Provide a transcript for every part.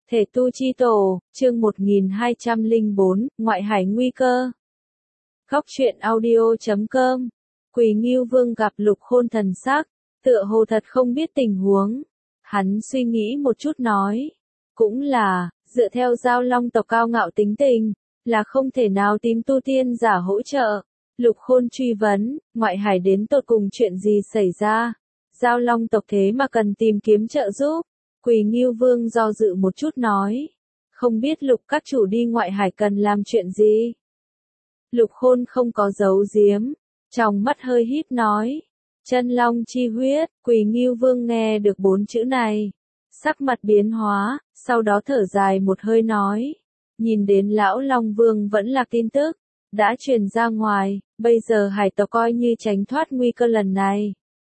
Thể tu chi tổ, chương 1204, ngoại hải nguy cơ. Góc truyện audio.com. Quỳ Ngưu Vương gặp Lục Khôn thần sắc, tựa hồ thật không biết tình huống. Hắn suy nghĩ một chút nói, cũng là, dựa theo Giao Long tộc cao ngạo tính tình, là không thể nào tìm tu tiên giả hỗ trợ. Lục Khôn truy vấn, ngoại hải đến tột cùng chuyện gì xảy ra? Giao Long tộc thế mà cần tìm kiếm trợ giúp. Quỳ Ngưu Vương do dự một chút nói, không biết Lục các chủ đi ngoại hải cần làm chuyện gì? Lục Khôn không có giấu giếm, trong mắt hơi híp nói, chân long chi huyết. Quỳ Ngưu Vương nghe được 4 chữ này, sắc mặt biến hóa, sau đó thở dài một hơi nói, nhìn đến lão Long Vương vẫn là tin tức, đã truyền ra ngoài, bây giờ hải tộc coi như tránh thoát nguy cơ lần này.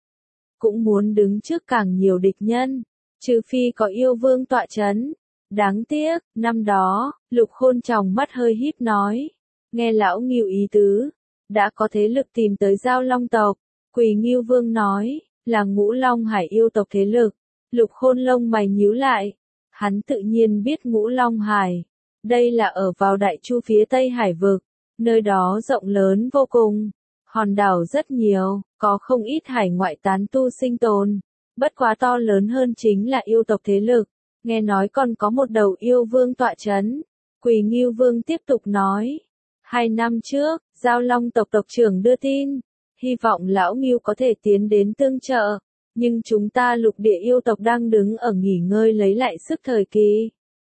Cũng muốn đứng trước càng nhiều địch nhân, trừ phi có yêu vương tọa chấn. Đáng tiếc, năm đó, Lục Khôn tròng mắt hơi híp nói, nghe lão Ngưu ý tứ, đã có thế lực tìm tới Giao Long tộc. Quỳ Ngưu Vương nói, là Ngũ Long Hải yêu tộc thế lực. Lục Khôn lông mày nhíu lại, hắn tự nhiên biết Ngũ Long Hải, đây là ở vào Đại Chu phía Tây Hải vực, nơi đó rộng lớn vô cùng, hòn đảo rất nhiều, có không ít hải ngoại tán tu sinh tồn. Bất quá to lớn hơn chính là yêu tộc thế lực, nghe nói còn có một đầu yêu vương tọa chấn. Quỳ Ngưu Vương tiếp tục nói, 2 năm trước, Giao Long tộc tộc trưởng đưa tin, hy vọng lão Ngưu có thể tiến đến tương trợ, nhưng chúng ta lục địa yêu tộc đang đứng ở nghỉ ngơi lấy lại sức thời kỳ.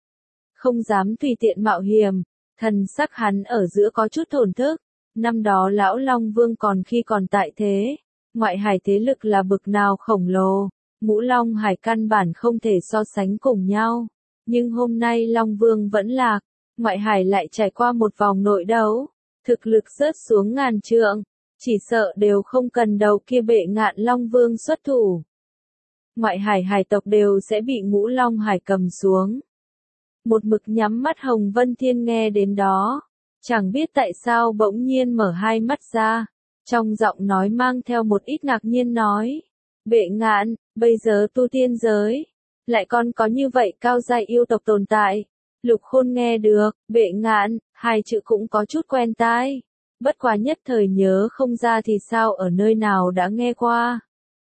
Không dám tùy tiện mạo hiểm, thần sắc hắn ở giữa có chút thổn thức, năm đó lão Long Vương còn khi còn tại thế. Ngoại hải thế lực là bực nào khổng lồ, Ngũ Long Hải căn bản không thể so sánh cùng nhau. Nhưng hôm nay Long Vương vẫn lạc, ngoại hải lại trải qua một vòng nội đấu, thực lực rớt xuống ngàn trượng, chỉ sợ đều không cần đầu kia bệ ngạn Long Vương xuất thủ. Ngoại hải hải tộc đều sẽ bị Ngũ Long Hải cầm xuống. Một mực nhắm mắt Hồng Vân Thiên nghe đến đó, chẳng biết tại sao bỗng nhiên mở hai mắt ra. Trong giọng nói mang theo một ít ngạc nhiên nói, bệ ngạn, bây giờ tu tiên giới, lại còn có như vậy cao giai yêu tộc tồn tại. Lục Khôn nghe được, bệ ngạn, 2 chữ cũng có chút quen tai, bất quá nhất thời nhớ không ra thì sao ở nơi nào đã nghe qua.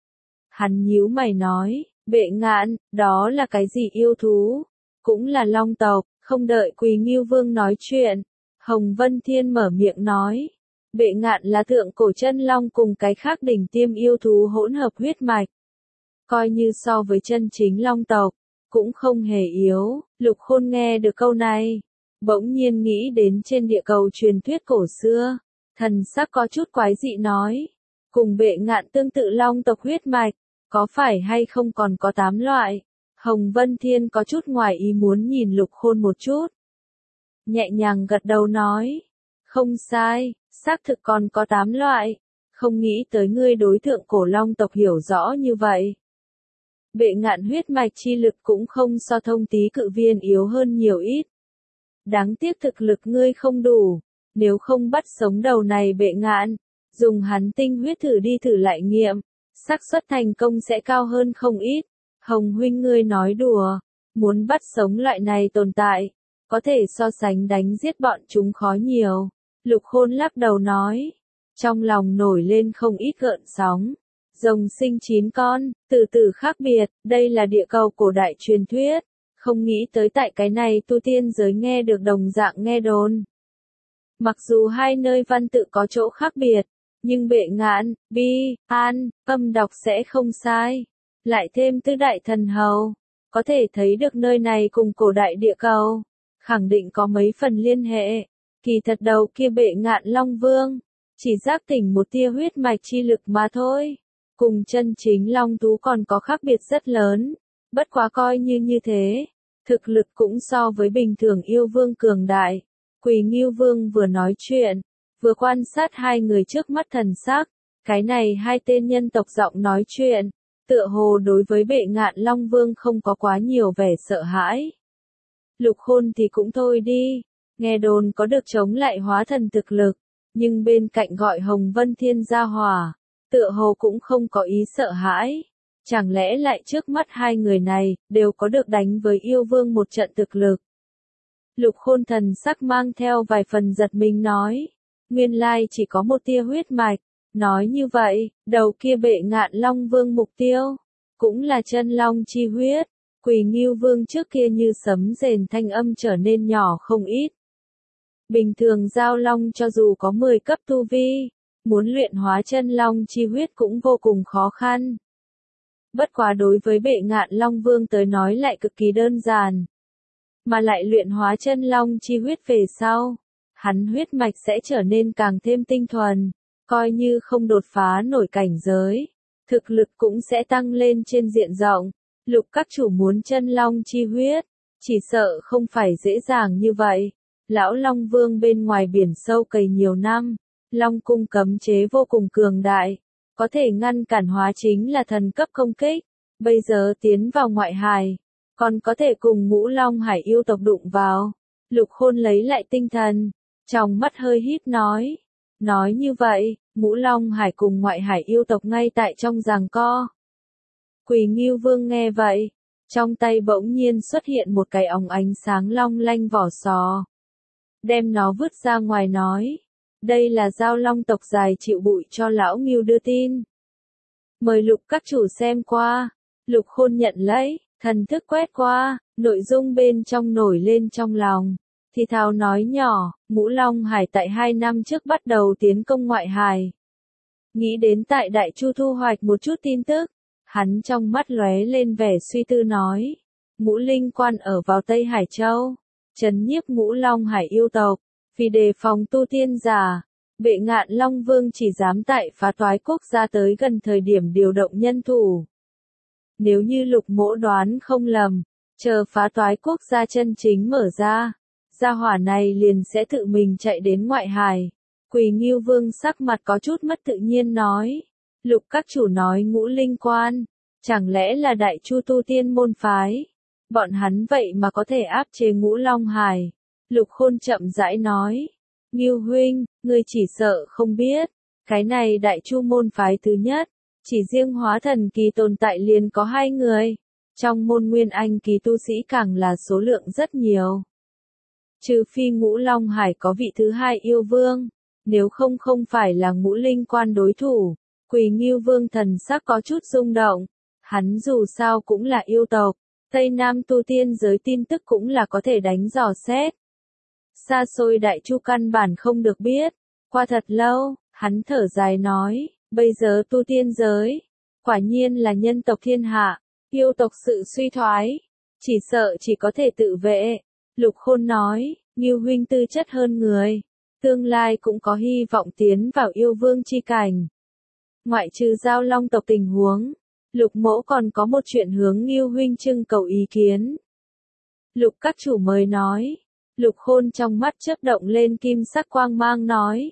Hắn nhíu mày nói, bệ ngạn, đó là cái gì yêu thú? Cũng là long tộc. Không đợi Quỳ Ngưu Vương nói chuyện, Hồng Vân Thiên mở miệng nói, bệ ngạn là thượng cổ chân long cùng cái khác đỉnh tiêm yêu thú hỗn hợp huyết mạch. Coi như so với chân chính long tộc, cũng không hề yếu. Lục Khôn nghe được câu này, bỗng nhiên nghĩ đến trên địa cầu truyền thuyết cổ xưa, thần sắc có chút quái dị nói, cùng bệ ngạn tương tự long tộc huyết mạch, có phải hay không còn có 8 loại? Hồng Vân Thiên có chút ngoài ý muốn nhìn Lục Khôn một chút, nhẹ nhàng gật đầu nói, không sai, xác thực còn có 8 loại, không nghĩ tới ngươi đối thượng cổ long tộc hiểu rõ như vậy. Bệ ngạn huyết mạch chi lực cũng không so thông tí cự viên yếu hơn nhiều ít. Đáng tiếc thực lực ngươi không đủ, nếu không bắt sống đầu này bệ ngạn, dùng hắn tinh huyết thử đi thử lại nghiệm, xác suất thành công sẽ cao hơn không ít. Hồng huynh ngươi nói đùa, muốn bắt sống loại này tồn tại, có thể so sánh đánh giết bọn chúng khó nhiều. Lục Khôn lắc đầu nói, trong lòng nổi lên không ít gợn sóng. Rồng sinh 9 con, từ từ khác biệt, đây là địa cầu cổ đại truyền thuyết, không nghĩ tới tại cái này tu tiên giới nghe được đồng dạng nghe đồn. Mặc dù hai nơi văn tự có chỗ khác biệt, nhưng bệ ngạn, bi, an, âm đọc sẽ không sai. Lại thêm tứ đại thần hầu, có thể thấy được nơi này cùng cổ đại địa cầu, khẳng định có mấy phần liên hệ. Kỳ thật đầu kia bệ ngạn Long Vương, chỉ giác tỉnh một tia huyết mạch chi lực mà thôi, cùng chân chính Long thú còn có khác biệt rất lớn, bất quá coi như thế, thực lực cũng so với bình thường yêu vương cường đại. Quỳ Ngưu Vương vừa nói chuyện, vừa quan sát hai người trước mắt thần sắc, cái này hai tên nhân tộc giọng nói chuyện, tựa hồ đối với bệ ngạn Long Vương không có quá nhiều vẻ sợ hãi. Lục Khôn thì cũng thôi đi, nghe đồn có được chống lại hóa thần thực lực, nhưng bên cạnh gọi Hồng Vân Thiên gia hỏa, tựa hồ cũng không có ý sợ hãi. Chẳng lẽ lại trước mắt hai người này, đều có được đánh với yêu vương một trận thực lực. Lục Khôn thần sắc mang theo vài phần giật mình nói, nguyên lai chỉ có một tia huyết mạch, nói như vậy, đầu kia Bệ Ngạn Long Vương mục tiêu, cũng là chân long chi huyết. Quỳ Ngưu Vương trước kia như sấm rền thanh âm trở nên nhỏ không ít. Bình thường giao long cho dù có 10 cấp tu vi, muốn luyện hóa chân long chi huyết cũng vô cùng khó khăn. Bất quá đối với Bệ Ngạn Long Vương tới nói lại cực kỳ đơn giản. Mà lại luyện hóa chân long chi huyết về sau, hắn huyết mạch sẽ trở nên càng thêm tinh thuần, coi như không đột phá nổi cảnh giới, thực lực cũng sẽ tăng lên trên diện rộng. Lục các chủ muốn chân long chi huyết, chỉ sợ không phải dễ dàng như vậy. Lão Long Vương bên ngoài biển sâu cày nhiều năm, Long cung cấm chế vô cùng cường đại, có thể ngăn cản hóa chính là thần cấp công kích, bây giờ tiến vào ngoại hải, còn có thể cùng Ngũ Long Hải yêu tộc đụng vào. Lục Khôn lấy lại tinh thần, trong mắt hơi híp nói như vậy, Ngũ Long Hải cùng ngoại hải yêu tộc ngay tại trong giằng co. Quỳ Ngưu Vương nghe vậy, trong tay bỗng nhiên xuất hiện một cái óng ánh sáng long lanh vỏ sò. Đem nó vứt ra ngoài nói, đây là giao long tộc dài chịu bụi cho lão Ngưu đưa tin. Mời Lục các chủ xem qua. Lục Khôn nhận lấy, thần thức quét qua, nội dung bên trong nổi lên trong lòng. Thì thào nói nhỏ, Ngũ Long Hải tại 2 năm trước bắt đầu tiến công ngoại hải. Nghĩ đến tại Đại Chu thu hoạch một chút tin tức. Hắn trong mắt lóe lên vẻ suy tư nói, Ngũ Linh Quan ở vào Tây Hải Châu, trấn nhiếp Ngũ Long Hải yêu tộc, vì đề phòng tu tiên giả, Bệ Ngạn Long Vương chỉ dám tại Phá Toái Quốc gia tới gần thời điểm điều động nhân thủ. Nếu như Lục Mỗ đoán không lầm, chờ Phá Toái Quốc gia chân chính mở ra, gia hỏa này liền sẽ tự mình chạy đến ngoại hải. Quỳ Ngưu Vương sắc mặt có chút mất tự nhiên nói. Lục các chủ nói Ngũ Linh Quan, chẳng lẽ là Đại Chu tu tiên môn phái? Bọn hắn vậy mà có thể áp chế Ngũ Long Hải. Lục Khôn chậm rãi nói, Ngưu huynh, ngươi chỉ sợ không biết, cái này Đại Chu môn phái thứ nhất, chỉ riêng hóa thần kỳ tồn tại liền có 2 người, trong môn nguyên anh kỳ tu sĩ càng là số lượng rất nhiều. Trừ phi Ngũ Long Hải có vị thứ 2 yêu vương, nếu không phải là Ngũ Linh Quan đối thủ. Quỳ Ngưu Vương thần sắc có chút rung động, hắn dù sao cũng là yêu tộc, Tây Nam tu tiên giới tin tức cũng là có thể đánh dò xét. Xa xôi Đại Chu căn bản không được biết, qua thật lâu, hắn thở dài nói, bây giờ tu tiên giới, quả nhiên là nhân tộc thiên hạ, yêu tộc sự suy thoái, chỉ sợ chỉ có thể tự vệ. Lục Khôn nói, Ngưu huynh tư chất hơn người, tương lai cũng có hy vọng tiến vào yêu vương chi cảnh. Ngoại trừ giao long tộc tình huống, Lục Mỗ còn có một chuyện hướng Ngưu huynh trưng cầu ý kiến. Lục các chủ mới nói, Lục Khôn trong mắt chớp động lên kim sắc quang mang nói.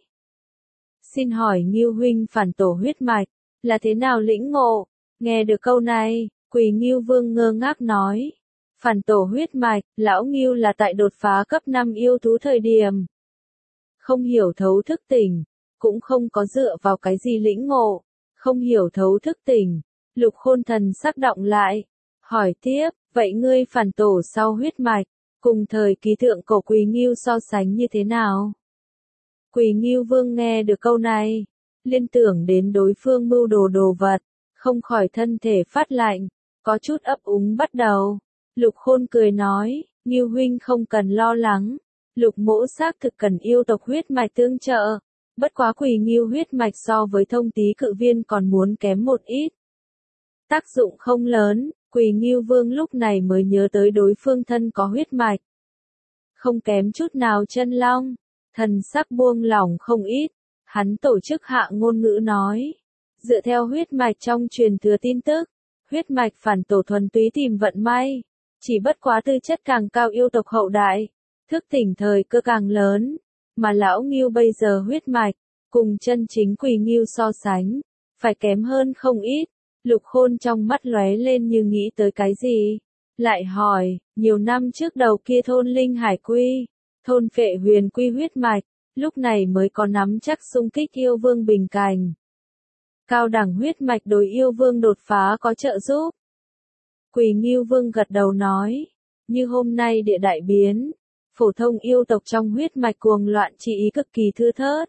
Xin hỏi Ngưu huynh phản tổ huyết mạch, là thế nào lĩnh ngộ? Nghe được câu này, Quỳ Ngưu Vương ngơ ngác nói. Phản tổ huyết mạch, lão Ngưu là tại đột phá cấp 5 yêu thú thời điểm. Không hiểu thấu thức tỉnh. Cũng không có dựa vào cái gì lĩnh ngộ, không hiểu thấu thức tỉnh. Lục Khôn thần sắc động lại, hỏi tiếp, vậy ngươi phản tổ sau huyết mạch, cùng thời kỳ thượng cổ Quỳ Ngưu so sánh như thế nào? Quỳ Ngưu Vương nghe được câu này, liên tưởng đến đối phương mưu đồ vật, không khỏi thân thể phát lạnh, có chút ấp úng bắt đầu. Lục Khôn cười nói, Ngưu huynh không cần lo lắng, Lục Mỗ xác thực cần yêu tộc huyết mạch tương trợ. Bất quá Quỳ Ngưu huyết mạch so với Thông Tý Cự Viên còn muốn kém một ít. Tác dụng không lớn, Quỳ Ngưu Vương lúc này mới nhớ tới đối phương thân có huyết mạch. Không kém chút nào chân long, thần sắc buông lỏng không ít, hắn tổ chức hạ ngôn ngữ nói. Dựa theo huyết mạch trong truyền thừa tin tức, huyết mạch phản tổ thuần túy tìm vận may, chỉ bất quá tư chất càng cao yêu tộc hậu đại, thức tỉnh thời cơ càng lớn. Mà lão Ngưu bây giờ huyết mạch, cùng chân chính Quỳ Ngưu so sánh, phải kém hơn không ít. Lục Khôn trong mắt lóe lên như nghĩ tới cái gì. Lại hỏi, nhiều năm trước đầu kia thôn Linh Hải Quy, thôn Phệ Huyền Quy huyết mạch, lúc này mới có nắm chắc xung kích yêu vương bình cảnh. Cao đẳng huyết mạch đối yêu vương đột phá có trợ giúp. Quỳ Ngưu Vương gật đầu nói, như hôm nay địa đại biến, phổ thông yêu tộc trong huyết mạch cuồng loạn chi ý cực kỳ thưa thớt.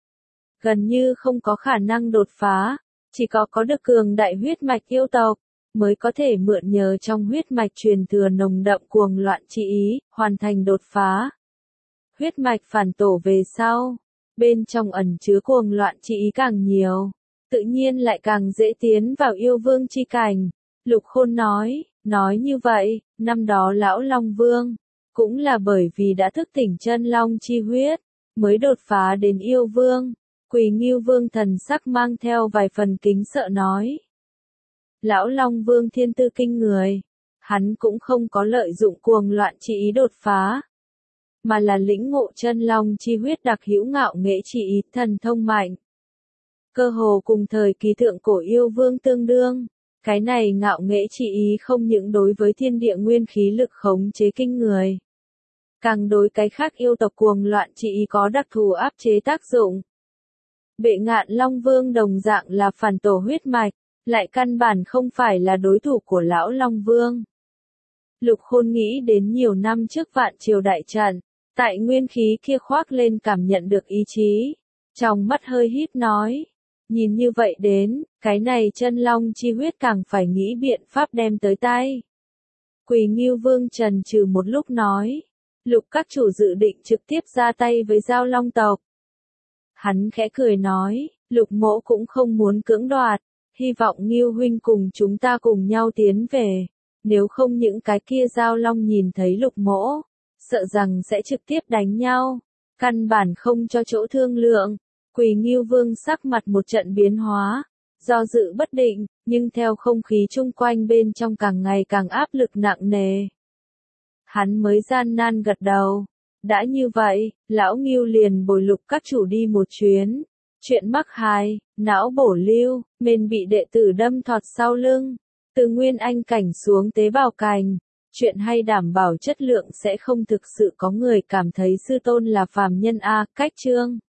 Gần như không có khả năng đột phá, chỉ có được cường đại huyết mạch yêu tộc, mới có thể mượn nhờ trong huyết mạch truyền thừa nồng đậm cuồng loạn chi ý, hoàn thành đột phá. Huyết mạch phản tổ về sau, bên trong ẩn chứa cuồng loạn chi ý càng nhiều, tự nhiên lại càng dễ tiến vào yêu vương chi cảnh. Lục Khôn nói như vậy, năm đó lão Long Vương, cũng là bởi vì đã thức tỉnh chân long chi huyết, mới đột phá đến yêu vương. Quỳ Ngưu Vương thần sắc mang theo vài phần kính sợ nói. Lão Long Vương thiên tư kinh người, hắn cũng không có lợi dụng cuồng loạn chi ý đột phá, mà là lĩnh ngộ chân long chi huyết đặc hữu ngạo nghệ chi ý thần thông mạnh. Cơ hồ cùng thời kỳ thượng cổ yêu vương tương đương, cái này ngạo nghệ chi ý không những đối với thiên địa nguyên khí lực khống chế kinh người, càng đối cái khác yêu tộc cuồng loạn chi ý có đặc thù áp chế tác dụng. Bệ Ngạn Long Vương đồng dạng là phản tổ huyết mạch, lại căn bản không phải là đối thủ của lão Long Vương. Lục Khôn nghĩ đến nhiều năm trước Vạn Triều đại trận, tại nguyên khí kia khoác lên cảm nhận được ý chí, trong mắt hơi híp nói, nhìn như vậy đến, cái này chân long chi huyết càng phải nghĩ biện pháp đem tới tay. Quỳ Ngưu Vương trần trừ một lúc nói, Lục các chủ dự định trực tiếp ra tay với Giao Long tộc. Hắn khẽ cười nói, Lục mỗ cũng không muốn cưỡng đoạt, hy vọng Ngưu huynh cùng chúng ta cùng nhau tiến về, nếu không những cái kia Giao Long nhìn thấy Lục mỗ, sợ rằng sẽ trực tiếp đánh nhau, căn bản không cho chỗ thương lượng. Quỳ Ngưu Vương sắc mặt một trận biến hóa, do dự bất định, nhưng theo không khí chung quanh bên trong càng ngày càng áp lực nặng nề. Hắn mới gian nan gật đầu. Đã như vậy, lão Ngưu liền bồi Lục các chủ đi một chuyến. Chuyện mắc hài, não bổ lưu, mền bị đệ tử đâm thọt sau lưng. Từ nguyên anh cảnh xuống tế bào cành. Chuyện hay đảm bảo chất lượng sẽ không thực sự có người cảm thấy sư tôn là phàm nhân a. Cách chương